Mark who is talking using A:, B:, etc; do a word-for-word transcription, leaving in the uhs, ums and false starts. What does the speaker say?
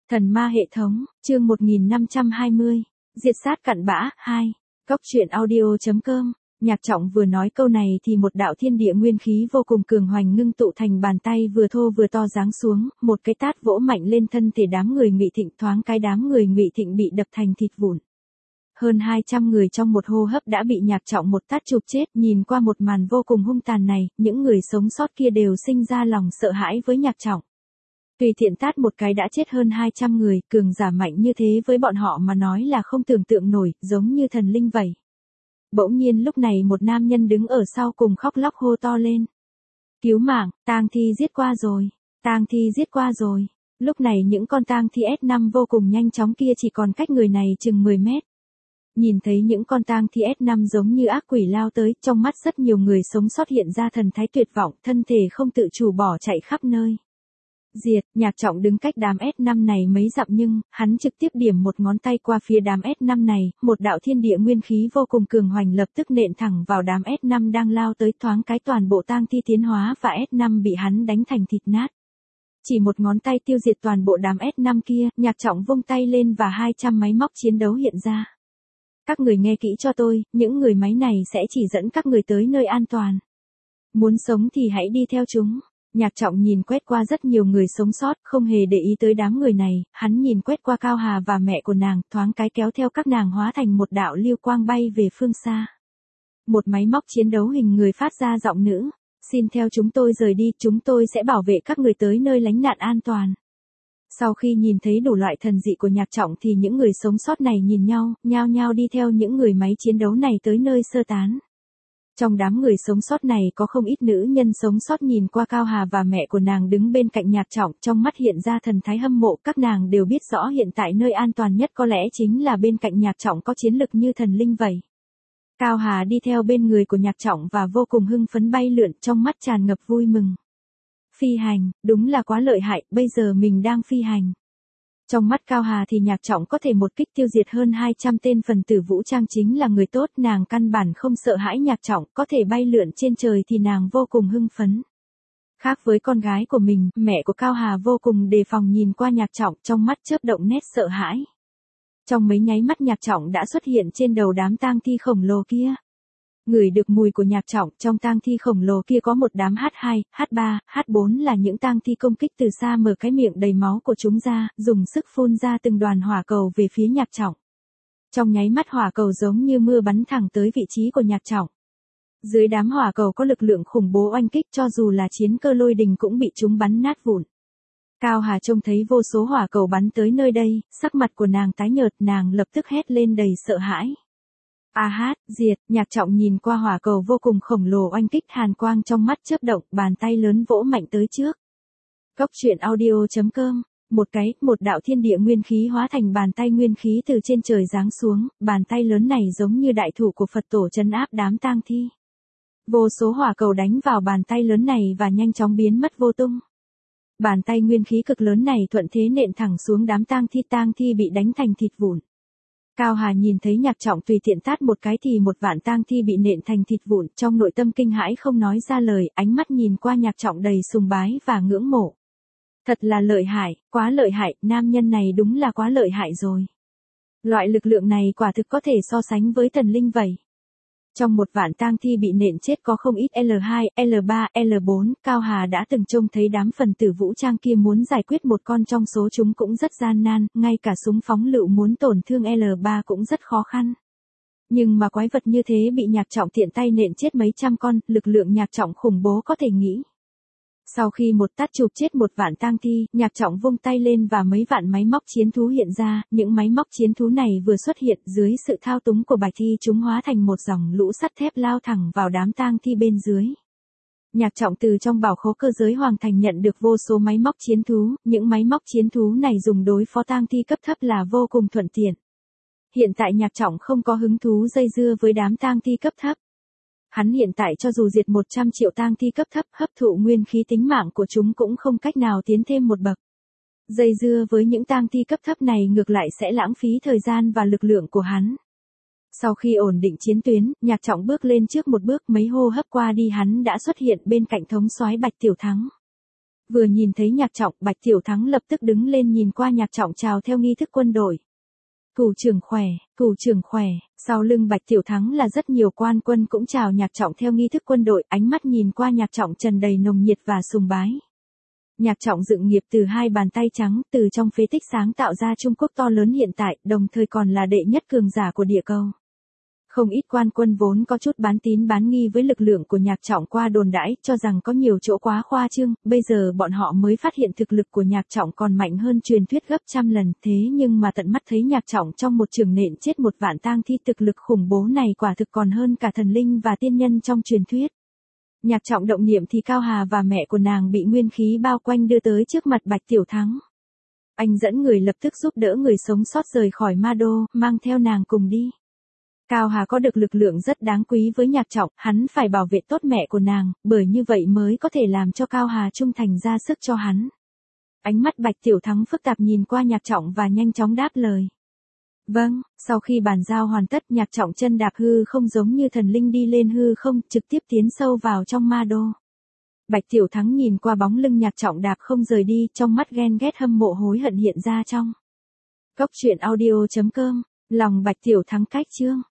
A: Thần ma hệ thống, chương một nghìn năm trăm hai mươi. Diệt sát cặn bã, hai. Cóc truyện audio chấm com. Nhạc Trọng vừa nói câu này thì một đạo thiên địa nguyên khí vô cùng cường hoành ngưng tụ thành bàn tay vừa thô vừa to giáng xuống, một cái tát vỗ mạnh lên thân thể đám người Ngụy Thịnh, thoáng cái đám người Ngụy Thịnh bị đập thành thịt vụn. Hơn hai trăm người trong một hô hấp đã bị Nhạc Trọng một tát chụp chết, nhìn qua một màn vô cùng hung tàn này, những người sống sót kia đều sinh ra lòng sợ hãi với Nhạc Trọng. Tùy tiện tát một cái đã chết hơn hai trăm người, cường giả mạnh như thế với bọn họ mà nói là không tưởng tượng nổi, giống như thần linh vậy. Bỗng nhiên lúc này một nam nhân đứng ở sau cùng khóc lóc hô to lên. Cứu mạng, tang thi giết qua rồi, tang thi giết qua rồi. Lúc này những con tang thi S năm vô cùng nhanh chóng kia chỉ còn cách người này chừng mười mét. Nhìn thấy những con tang thi S năm giống như ác quỷ lao tới, trong mắt rất nhiều người sống sót hiện ra thần thái tuyệt vọng, thân thể không tự chủ bỏ chạy khắp nơi. Diệt, Nhạc Trọng đứng cách đám S năm này mấy dặm nhưng, hắn trực tiếp điểm một ngón tay qua phía đám S năm này, một đạo thiên địa nguyên khí vô cùng cường hoành lập tức nện thẳng vào đám S năm đang lao tới, thoáng cái toàn bộ tang thi tiến hóa và S năm bị hắn đánh thành thịt nát. Chỉ một ngón tay tiêu diệt toàn bộ đám S năm kia, Nhạc Trọng vung tay lên và hai trăm máy móc chiến đấu hiện ra. Các người nghe kỹ cho tôi, những người máy này sẽ chỉ dẫn các người tới nơi an toàn. Muốn sống thì hãy đi theo chúng. Nhạc Trọng nhìn quét qua rất nhiều người sống sót, không hề để ý tới đám người này, hắn nhìn quét qua Cao Hà và mẹ của nàng, thoáng cái kéo theo các nàng hóa thành một đạo lưu quang bay về phương xa. Một máy móc chiến đấu hình người phát ra giọng nữ, xin theo chúng tôi rời đi, chúng tôi sẽ bảo vệ các người tới nơi lánh nạn an toàn. Sau khi nhìn thấy đủ loại thần dị của Nhạc Trọng thì những người sống sót này nhìn nhau, nhao nhao đi theo những người máy chiến đấu này tới nơi sơ tán. Trong đám người sống sót này có không ít nữ nhân sống sót nhìn qua Cao Hà và mẹ của nàng đứng bên cạnh Nhạc Trọng, trong mắt hiện ra thần thái hâm mộ, các nàng đều biết rõ hiện tại nơi an toàn nhất có lẽ chính là bên cạnh Nhạc Trọng có chiến lực như thần linh vậy. Cao Hà đi theo bên người của Nhạc Trọng và vô cùng hưng phấn bay lượn, trong mắt tràn ngập vui mừng. Phi hành, đúng là quá lợi hại, bây giờ mình đang phi hành. Trong mắt Cao Hà thì Nhạc Trọng có thể một kích tiêu diệt hơn hai trăm tên phần tử vũ trang chính là người tốt, nàng căn bản không sợ hãi Nhạc Trọng, có thể bay lượn trên trời thì nàng vô cùng hưng phấn. Khác với con gái của mình, mẹ của Cao Hà vô cùng đề phòng nhìn qua Nhạc Trọng, trong mắt chớp động nét sợ hãi. Trong mấy nháy mắt Nhạc Trọng đã xuất hiện trên đầu đám tang thi khổng lồ kia. Ngửi được mùi của Nhạc Trọng, trong tang thi khổng lồ kia có một đám H hai, H ba, H bốn là những tang thi công kích từ xa mở cái miệng đầy máu của chúng ra, dùng sức phun ra từng đoàn hỏa cầu về phía Nhạc Trọng. Trong nháy mắt hỏa cầu giống như mưa bắn thẳng tới vị trí của Nhạc Trọng. Dưới đám hỏa cầu có lực lượng khủng bố oanh kích, cho dù là chiến cơ lôi đình cũng bị chúng bắn nát vụn. Cao Hà trông thấy vô số hỏa cầu bắn tới nơi đây, sắc mặt của nàng tái nhợt, nàng lập tức hét lên đầy sợ hãi. A hát, diệt, Nhạc Trọng nhìn qua hỏa cầu vô cùng khổng lồ oanh kích, hàn quang trong mắt chớp động, bàn tay lớn vỗ mạnh tới trước. Cóc truyện audio chấm com. Một cái, một đạo thiên địa nguyên khí hóa thành bàn tay nguyên khí từ trên trời giáng xuống, bàn tay lớn này giống như đại thủ của Phật tổ trấn áp đám tang thi. Vô số hỏa cầu đánh vào bàn tay lớn này và nhanh chóng biến mất vô tung. Bàn tay nguyên khí cực lớn này thuận thế nện thẳng xuống đám tang thi, tang thi bị đánh thành thịt vụn. Cao Hà nhìn thấy Nhạc Trọng tùy tiện tát một cái thì một vạn tang thi bị nện thành thịt vụn, trong nội tâm kinh hãi không nói ra lời, ánh mắt nhìn qua Nhạc Trọng đầy sùng bái và ngưỡng mộ. Thật là lợi hại, quá lợi hại, nam nhân này đúng là quá lợi hại rồi. Loại lực lượng này quả thực có thể so sánh với thần linh vậy. Trong một vạn tang thi bị nện chết có không ít L hai, L ba, L bốn, Cao Hà đã từng trông thấy đám phần tử vũ trang kia muốn giải quyết một con trong số chúng cũng rất gian nan, ngay cả súng phóng lựu muốn tổn thương L ba cũng rất khó khăn. Nhưng mà quái vật như thế bị Nhạc Trọng tiện tay nện chết mấy trăm con, lực lượng Nhạc Trọng khủng bố có thể nghĩ. Sau khi một tát chụp chết một vạn tang thi, Nhạc Trọng vung tay lên và mấy vạn máy móc chiến thú hiện ra, những máy móc chiến thú này vừa xuất hiện dưới sự thao túng của Bạch Thi chúng hóa thành một dòng lũ sắt thép lao thẳng vào đám tang thi bên dưới. Nhạc Trọng từ trong bảo khố cơ giới hoàng thành nhận được vô số máy móc chiến thú, những máy móc chiến thú này dùng đối phó tang thi cấp thấp là vô cùng thuận tiện. Hiện tại Nhạc Trọng không có hứng thú dây dưa với đám tang thi cấp thấp. Hắn hiện tại cho dù diệt một trăm triệu tang thi cấp thấp hấp thụ nguyên khí tính mạng của chúng cũng không cách nào tiến thêm một bậc. Dây dưa với những tang thi cấp thấp này ngược lại sẽ lãng phí thời gian và lực lượng của hắn. Sau khi ổn định chiến tuyến, Nhạc Trọng bước lên trước một bước, mấy hô hấp qua đi hắn đã xuất hiện bên cạnh thống soái Bạch Tiểu Thắng. Vừa nhìn thấy Nhạc Trọng, Bạch Tiểu Thắng lập tức đứng lên nhìn qua Nhạc Trọng chào theo nghi thức quân đội. Cửu trưởng khỏe, cửu trưởng khỏe, sau lưng Bạch Tiểu Thắng là rất nhiều quan quân cũng chào Nhạc Trọng theo nghi thức quân đội, ánh mắt nhìn qua Nhạc Trọng tràn đầy nồng nhiệt và sùng bái. Nhạc Trọng dựng nghiệp từ hai bàn tay trắng, từ trong phế tích sáng tạo ra Trung Quốc to lớn hiện tại, đồng thời còn là đệ nhất cường giả của địa cầu. Không ít quan quân vốn có chút bán tín bán nghi với lực lượng của Nhạc Trọng qua đồn đãi, cho rằng có nhiều chỗ quá khoa trương, bây giờ bọn họ mới phát hiện thực lực của Nhạc Trọng còn mạnh hơn truyền thuyết gấp trăm lần, thế nhưng mà tận mắt thấy Nhạc Trọng trong một trường nện chết một vạn tang thi, thực lực khủng bố này quả thực còn hơn cả thần linh và tiên nhân trong truyền thuyết. Nhạc Trọng động niệm thì Cao Hà và mẹ của nàng bị nguyên khí bao quanh đưa tới trước mặt Bạch Tiểu Thắng. Anh dẫn người lập tức giúp đỡ người sống sót rời khỏi ma đô, mang theo nàng cùng đi. Cao Hà có được lực lượng rất đáng quý với Nhạc Trọng, hắn phải bảo vệ tốt mẹ của nàng, bởi như vậy mới có thể làm cho Cao Hà trung thành ra sức cho hắn. Ánh mắt Bạch Tiểu Thắng phức tạp nhìn qua Nhạc Trọng và nhanh chóng đáp lời. Vâng, sau khi bàn giao hoàn tất, Nhạc Trọng chân đạp hư không giống như thần linh đi lên hư không, trực tiếp tiến sâu vào trong ma đô. Bạch Tiểu Thắng nhìn qua bóng lưng Nhạc Trọng đạp không rời đi, trong mắt ghen ghét hâm mộ hối hận hiện ra trong. Cốc truyện audio chấm com, lòng Bạch Tiểu Thắng cách chương.